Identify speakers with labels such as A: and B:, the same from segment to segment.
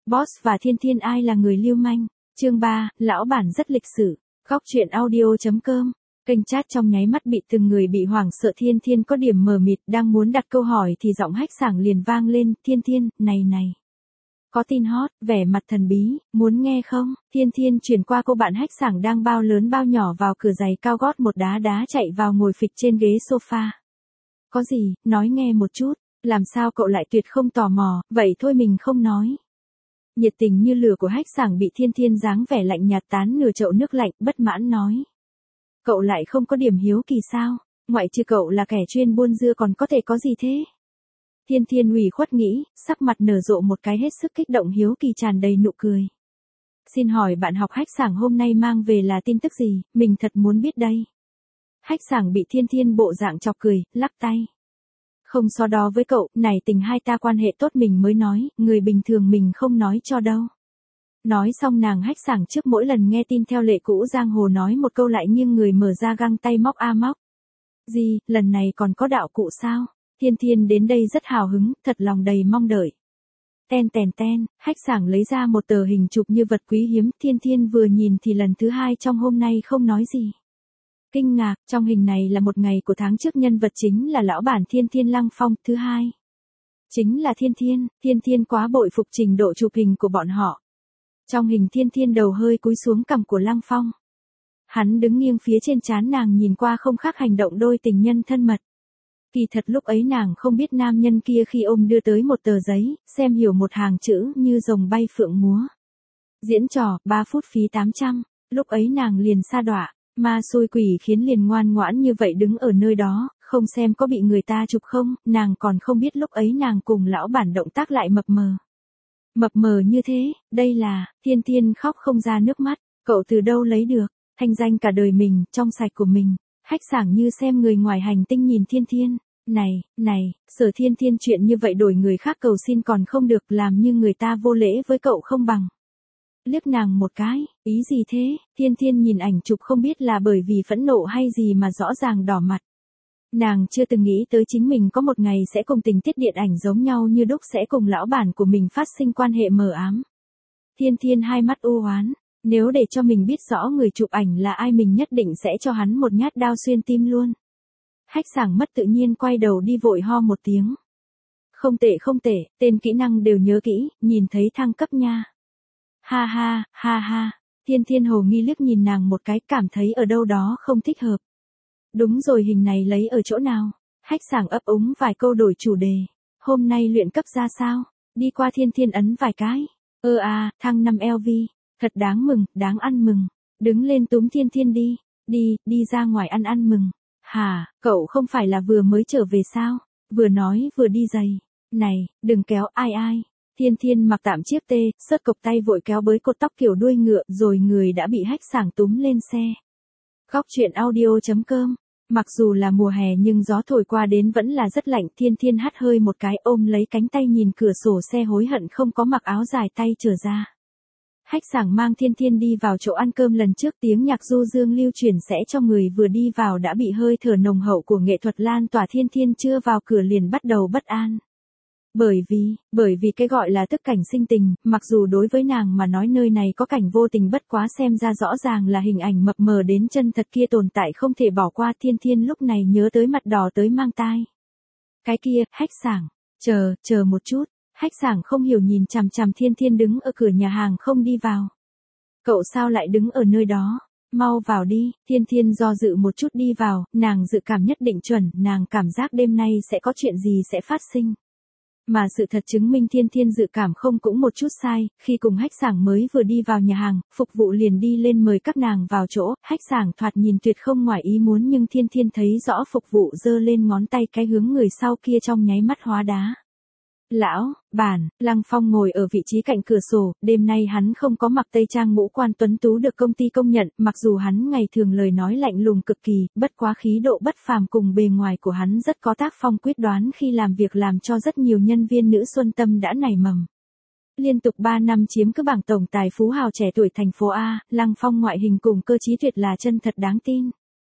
A: Boss và Thiên Thiên ai là người lưu manh? Chương 3, lão bản rất lịch sự. Góc truyện audio.com. Kênh chat trong nháy mắt bị từng người bị hoảng sợ. Thiên Thiên có điểm mờ mịt, đang muốn đặt câu hỏi thì giọng Hách Sảng liền vang lên, Thiên Thiên, này. Có tin hot, vẻ mặt thần bí, muốn nghe không? Thiên Thiên chuyển qua cô bạn Hách Sảng đang bao lớn bao nhỏ vào cửa giày cao gót một đá chạy vào ngồi phịch trên ghế sofa. Có gì, nói nghe một chút, làm sao cậu lại tuyệt không tò mò, vậy thôi mình không nói. Nhiệt tình như lửa của Hách Sảng bị Thiên Thiên dáng vẻ lạnh nhạt tán nửa chậu nước lạnh, bất mãn nói. Cậu lại không có điểm hiếu kỳ sao, ngoại trừ cậu là kẻ chuyên buôn dưa còn có thể có gì thế? Thiên Thiên ủy khuất nghĩ, sắc mặt nở rộ một cái hết sức kích động hiếu kỳ tràn đầy nụ cười. Xin hỏi bạn học Hách Sảng hôm nay mang về là tin tức gì, mình thật muốn biết đây. Hách Sảng bị Thiên Thiên bộ dạng chọc cười, lắc tay. Không so đo với cậu, này tình hai ta quan hệ tốt mình mới nói, người bình thường mình không nói cho đâu. Nói xong nàng Hách Sảng trước mỗi lần nghe tin theo lệ cũ giang hồ nói một câu lại nghiêng người mở ra găng tay móc móc. Gì, lần này còn có đạo cụ sao? Thiên Thiên đến đây rất hào hứng, thật lòng đầy mong đợi. Ten, Hách Sảng lấy ra một tờ hình chụp như vật quý hiếm, Thiên Thiên vừa nhìn thì lần thứ hai trong hôm nay không nói gì. Kinh ngạc, trong hình này là một ngày của tháng trước, nhân vật chính là lão bản Thiên Thiên Lăng Phong, thứ hai. Chính là Thiên Thiên quá bội phục trình độ chụp hình của bọn họ. Trong hình Thiên Thiên đầu hơi cúi xuống cằm của Lăng Phong. Hắn đứng nghiêng phía trên trán nàng nhìn qua không khác hành động đôi tình nhân thân mật. Kỳ thật lúc ấy nàng không biết nam nhân kia khi ôm đưa tới một tờ giấy, xem hiểu một hàng chữ như rồng bay phượng múa. Diễn trò, 3 phút phí 800, lúc ấy nàng liền sa đọa, ma xui quỷ khiến liền ngoan ngoãn như vậy đứng ở nơi đó, không xem có bị người ta chụp không, nàng còn không biết lúc ấy nàng cùng lão bản động tác lại mập mờ. Mập mờ như thế, đây là, Thiên Thiên khóc không ra nước mắt, cậu từ đâu lấy được, thanh danh cả đời mình, trong sạch của mình. Hách Sảng như xem người ngoài hành tinh nhìn Thiên Thiên, này, Sở Thiên Thiên chuyện như vậy đổi người khác cầu xin còn không được, làm như người ta vô lễ với cậu không bằng. Liếc nàng một cái, ý gì thế? Thiên Thiên nhìn ảnh chụp không biết là bởi vì phẫn nộ hay gì mà rõ ràng đỏ mặt. Nàng chưa từng nghĩ tới chính mình có một ngày sẽ cùng tình tiết điện ảnh giống nhau như đúc sẽ cùng lão bản của mình phát sinh quan hệ mờ ám. Thiên Thiên hai mắt u oán. Nếu để cho mình biết rõ người chụp ảnh là ai mình nhất định sẽ cho hắn một nhát đao xuyên tim luôn. Hách Sảng mất tự nhiên quay đầu đi vội ho một tiếng. Không tệ, tên kỹ năng đều nhớ kỹ, nhìn thấy thăng cấp nha. Ha. Thiên Thiên hồ nghi liếc nhìn nàng một cái, cảm thấy ở đâu đó không thích hợp. Đúng rồi, hình này lấy ở chỗ nào? Hách Sảng ấp úng vài câu đổi chủ đề. Hôm nay luyện cấp ra sao? Đi qua Thiên Thiên ấn vài cái. Thăng 5 LV. Thật đáng mừng, đáng ăn mừng. Đứng lên túm Thiên Thiên đi ra ngoài ăn mừng. Hả, cậu không phải là vừa mới trở về sao? Vừa nói vừa đi giày. Này, đừng kéo ai. Thiên Thiên mặc tạm chiếc tê, sớt cộc tay vội kéo bới cột tóc kiểu đuôi ngựa rồi người đã bị Hách Sảng túm lên xe. Góc truyện audio.com. Mặc dù là mùa hè nhưng gió thổi qua đến vẫn là rất lạnh. Thiên Thiên hắt hơi một cái ôm lấy cánh tay nhìn cửa sổ xe hối hận không có mặc áo dài tay trở ra. Hách Sảng mang Thiên Thiên đi vào chỗ ăn cơm lần trước, tiếng nhạc du dương lưu truyền sẽ cho người vừa đi vào đã bị hơi thở nồng hậu của nghệ thuật lan tỏa. Thiên Thiên chưa vào cửa liền bắt đầu bất an. Bởi vì cái gọi là tức cảnh sinh tình, mặc dù đối với nàng mà nói nơi này có cảnh vô tình bất quá xem ra rõ ràng là hình ảnh mập mờ đến chân thật kia tồn tại không thể bỏ qua. Thiên Thiên lúc này nhớ tới mặt đỏ tới mang tai. Cái kia, Hách Sảng, chờ một chút. Hách Sảng không hiểu nhìn chằm chằm Thiên Thiên đứng ở cửa nhà hàng không đi vào. Cậu sao lại đứng ở nơi đó? Mau vào đi. Thiên Thiên do dự một chút đi vào, nàng dự cảm nhất định chuẩn, nàng cảm giác đêm nay sẽ có chuyện gì sẽ phát sinh. Mà sự thật chứng minh Thiên Thiên dự cảm không cũng một chút sai, khi cùng Hách Sảng mới vừa đi vào nhà hàng, phục vụ liền đi lên mời các nàng vào chỗ. Hách Sảng thoạt nhìn tuyệt không ngoài ý muốn nhưng Thiên Thiên thấy rõ phục vụ giơ lên ngón tay cái hướng người sau kia trong nháy mắt hóa đá. Lão bản, Lăng Phong ngồi ở vị trí cạnh cửa sổ, đêm nay hắn không có mặc tây trang ngũ quan tuấn tú được công ty công nhận, mặc dù hắn ngày thường lời nói lạnh lùng cực kỳ, bất quá khí độ bất phàm cùng bề ngoài của hắn rất có tác phong quyết đoán khi làm việc làm cho rất nhiều nhân viên nữ xuân tâm đã nảy mầm. Liên tục 3 năm chiếm cứ bảng tổng tài phú hào trẻ tuổi thành phố A, Lăng Phong ngoại hình cùng cơ trí tuyệt là chân thật đáng tin.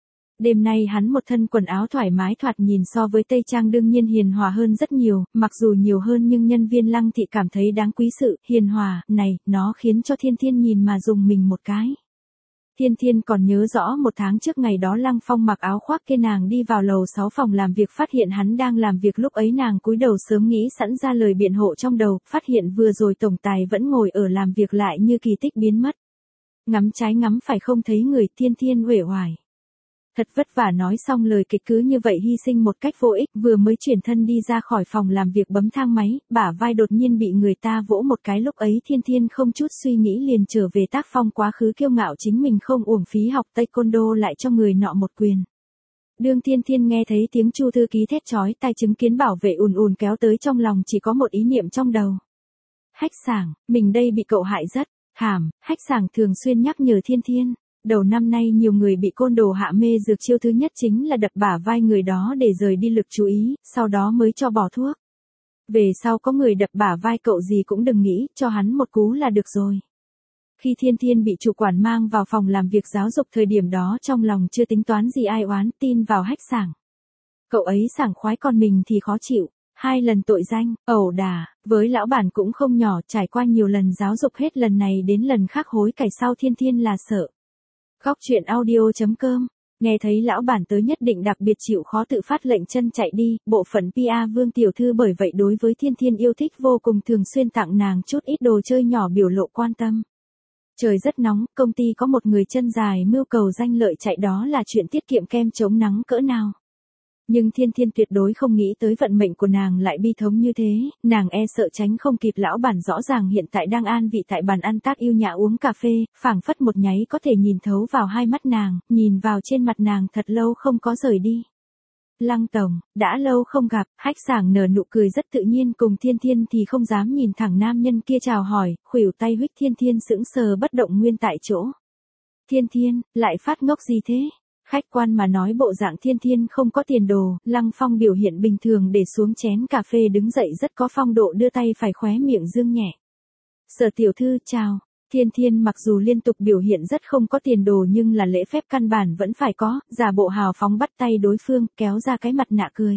A: Đêm nay hắn một thân quần áo thoải mái thoạt nhìn so với Tây Trang đương nhiên hiền hòa hơn rất nhiều, mặc dù nhiều hơn nhưng nhân viên Lăng Thị cảm thấy đáng quý sự hiền hòa này, nó khiến cho Thiên Thiên nhìn mà dùng mình một cái. Thiên Thiên còn nhớ rõ một tháng trước ngày đó Lăng Phong mặc áo khoác kia nàng đi vào lầu 6 phòng làm việc phát hiện hắn đang làm việc, lúc ấy nàng cúi đầu sớm nghĩ sẵn ra lời biện hộ trong đầu, phát hiện vừa rồi tổng tài vẫn ngồi ở làm việc lại như kỳ tích biến mất. Ngắm trái ngắm phải không thấy người, Thiên Thiên uể oải. Thật vất vả nói xong lời kịch cứ như vậy hy sinh một cách vô ích, vừa mới chuyển thân đi ra khỏi phòng làm việc bấm thang máy, bả vai đột nhiên bị người ta vỗ một cái, lúc ấy Thiên Thiên không chút suy nghĩ liền trở về tác phong quá khứ kiêu ngạo chính mình không uổng phí học taekwondo lại cho người nọ một quyền. Đương Thiên Thiên nghe thấy tiếng Chu thư ký thét chói tai chứng kiến bảo vệ ùn ùn kéo tới, trong lòng chỉ có một ý niệm trong đầu. Hách Sảng, mình đây bị cậu hại rất thảm. Hách Sảng thường xuyên nhắc nhở Thiên Thiên. Đầu năm nay nhiều người bị côn đồ hạ mê dược, chiêu thứ nhất chính là đập bả vai người đó để rời đi lực chú ý, sau đó mới cho bỏ thuốc. Về sau có người đập bả vai cậu gì cũng đừng nghĩ, cho hắn một cú là được rồi. Khi Thiên Thiên bị chủ quản mang vào phòng làm việc giáo dục thời điểm đó trong lòng chưa tính toán gì ai oán, tin vào Hách Sảng. Cậu ấy sảng khoái, còn mình thì khó chịu. 2 lần tội danh, ẩu đả, với lão bản cũng không nhỏ, trải qua nhiều lần giáo dục hết lần này đến lần khác hối cải sau Thiên Thiên là sợ. Góc truyện audio.com, nghe thấy lão bản tới nhất định đặc biệt chịu khó tự phát lệnh chân chạy đi, bộ phận PR Vương tiểu thư bởi vậy đối với Thiên Thiên yêu thích vô cùng, thường xuyên tặng nàng chút ít đồ chơi nhỏ biểu lộ quan tâm. Trời rất nóng, công ty có một người chân dài mưu cầu danh lợi chạy, đó là chuyện tiết kiệm kem chống nắng cỡ nào. Nhưng Thiên Thiên tuyệt đối không nghĩ tới vận mệnh của nàng lại bi thống như thế, nàng e sợ tránh không kịp lão bản rõ ràng hiện tại đang an vị tại bàn ăn tác yêu nhã uống cà phê, phảng phất một nháy có thể nhìn thấu vào hai mắt nàng, nhìn vào trên mặt nàng thật lâu không có rời đi. Lăng tổng, đã lâu không gặp. Hách Sảng nở nụ cười rất tự nhiên, cùng Thiên Thiên thì không dám nhìn thẳng nam nhân kia chào hỏi, khuỷu tay huých. Thiên Thiên sững sờ bất động nguyên tại chỗ. Thiên Thiên, lại phát ngốc gì thế? Khách quan mà nói bộ dạng Thiên Thiên không có tiền đồ. Lăng Phong biểu hiện bình thường để xuống chén cà phê, đứng dậy rất có phong độ, đưa tay phải khóe miệng dương nhẹ. Sở tiểu thư chào. Thiên Thiên mặc dù liên tục biểu hiện rất không có tiền đồ nhưng là lễ phép căn bản vẫn phải có, giả bộ hào phóng bắt tay đối phương, kéo ra cái mặt nạ cười.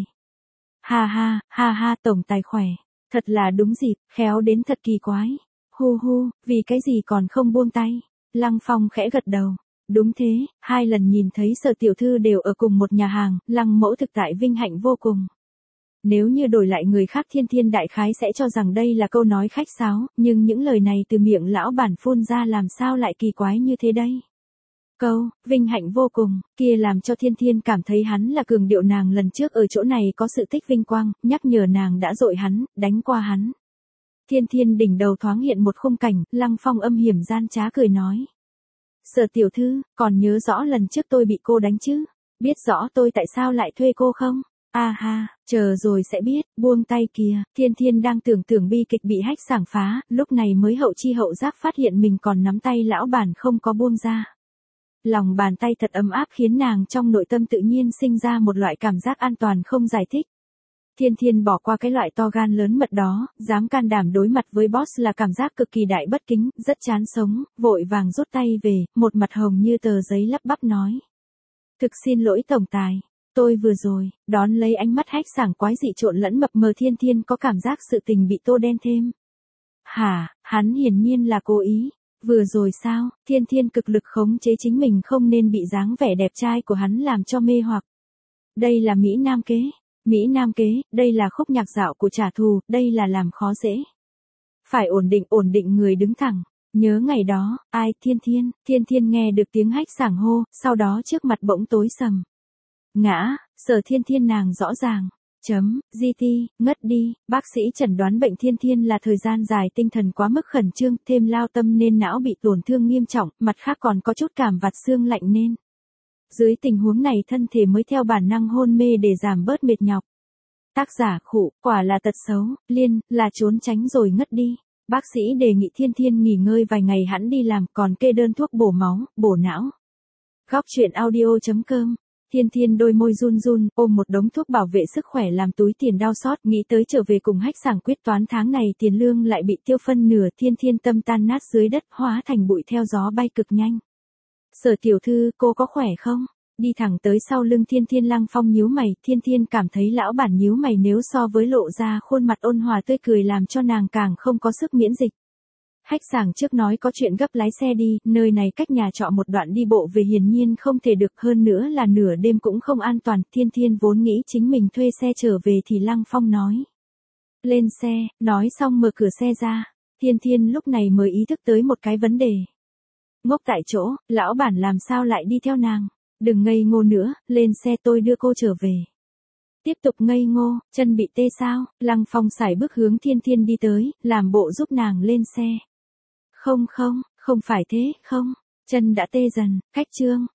A: Ha ha, tổng tài khỏe. Thật là đúng dịp, khéo đến thật kỳ quái. Hu hu, vì cái gì còn không buông tay. Lăng Phong khẽ gật đầu. Đúng thế, 2 lần nhìn thấy Sở tiểu thư đều ở cùng một nhà hàng, Lăng mẫu thực tại vinh hạnh vô cùng. Nếu như đổi lại người khác Thiên Thiên đại khái sẽ cho rằng đây là câu nói khách sáo, nhưng những lời này từ miệng lão bản phun ra làm sao lại kỳ quái như thế đây. Câu, vinh hạnh vô cùng, kia làm cho Thiên Thiên cảm thấy hắn là cường điệu nàng lần trước ở chỗ này có sự tích vinh quang, nhắc nhở nàng đã dội hắn, đánh qua hắn. Thiên Thiên đỉnh đầu thoáng hiện một khung cảnh, Lăng Phong âm hiểm gian trá cười nói. Sở tiểu thư, còn nhớ rõ lần trước tôi bị cô đánh chứ? Biết rõ tôi tại sao lại thuê cô không? À ha, chờ rồi sẽ biết, buông tay kìa. Thiên Thiên đang tưởng bi kịch bị Hách Sảng phá, lúc này mới hậu chi hậu giác phát hiện mình còn nắm tay lão bản không có buông ra. Lòng bàn tay thật ấm áp khiến nàng trong nội tâm tự nhiên sinh ra một loại cảm giác an toàn không giải thích. Thiên Thiên bỏ qua cái loại to gan lớn mật đó, dám can đảm đối mặt với boss là cảm giác cực kỳ đại bất kính, rất chán sống, vội vàng rút tay về, một mặt hồng như tờ giấy lắp bắp nói. Thực xin lỗi tổng tài, tôi vừa rồi, đón lấy ánh mắt Hách Sảng quái dị trộn lẫn mập mờ. Thiên Thiên có cảm giác sự tình bị tô đen thêm. Hả, hắn hiển nhiên là cố ý. Vừa rồi sao? Thiên Thiên cực lực khống chế chính mình không nên bị dáng vẻ đẹp trai của hắn làm cho mê hoặc. Đây là Mỹ Nam kế. Mỹ Nam kế, đây là khúc nhạc dạo của trả thù, đây là làm khó dễ. Phải ổn định người đứng thẳng. Nhớ ngày đó, ai? Thiên Thiên nghe được tiếng Hách Sảng hô, sau đó trước mặt bỗng tối sầm. Ngã, Sở Thiên Thiên nàng rõ ràng. GT, ngất đi, bác sĩ chẩn đoán bệnh Thiên Thiên là thời gian dài tinh thần quá mức khẩn trương, thêm lao tâm nên não bị tổn thương nghiêm trọng, mặt khác còn có chút cảm vặt xương lạnh nên. Dưới tình huống này thân thể mới theo bản năng hôn mê để giảm bớt mệt nhọc. Tác giả khụ, quả là tật xấu, là trốn tránh rồi ngất đi. Bác sĩ đề nghị Thiên Thiên nghỉ ngơi vài ngày hẵng đi làm, còn kê đơn thuốc bổ máu, bổ não. Góc truyện audio.com. Thiên Thiên đôi môi run run, ôm một đống thuốc bảo vệ sức khỏe làm túi tiền đau xót, nghĩ tới trở về cùng Hách Sảng quyết toán tháng này tiền lương lại bị tiêu phân nửa. Thiên Thiên tâm tan nát dưới đất, hóa thành bụi theo gió bay cực nhanh. Sở tiểu thư, cô có khỏe không? đi thẳng tới sau lưng Thiên Thiên. Lăng Phong nhíu mày, Thiên Thiên cảm thấy lão bản nhíu mày nếu so với lộ ra khuôn mặt ôn hòa tươi cười làm cho nàng càng không có sức miễn dịch. Hách Sảng trước nói có chuyện gấp lái xe đi, nơi này cách nhà trọ một đoạn đi bộ về hiển nhiên không thể được, hơn nữa là nửa đêm cũng không an toàn. Thiên Thiên vốn nghĩ chính mình thuê xe trở về thì Lăng Phong nói. Lên xe, nói xong mở cửa xe ra. Thiên Thiên lúc này mới ý thức tới một cái vấn đề. Ngốc tại chỗ, lão bản làm sao lại đi theo nàng? Đừng ngây ngô nữa, lên xe tôi đưa cô trở về. Tiếp tục ngây ngô, chân bị tê sao? Lăng Phong sải bước hướng Thiên Thiên đi tới, làm bộ giúp nàng lên xe. Không, không phải thế, không. Chân đã tê dần, khách trương,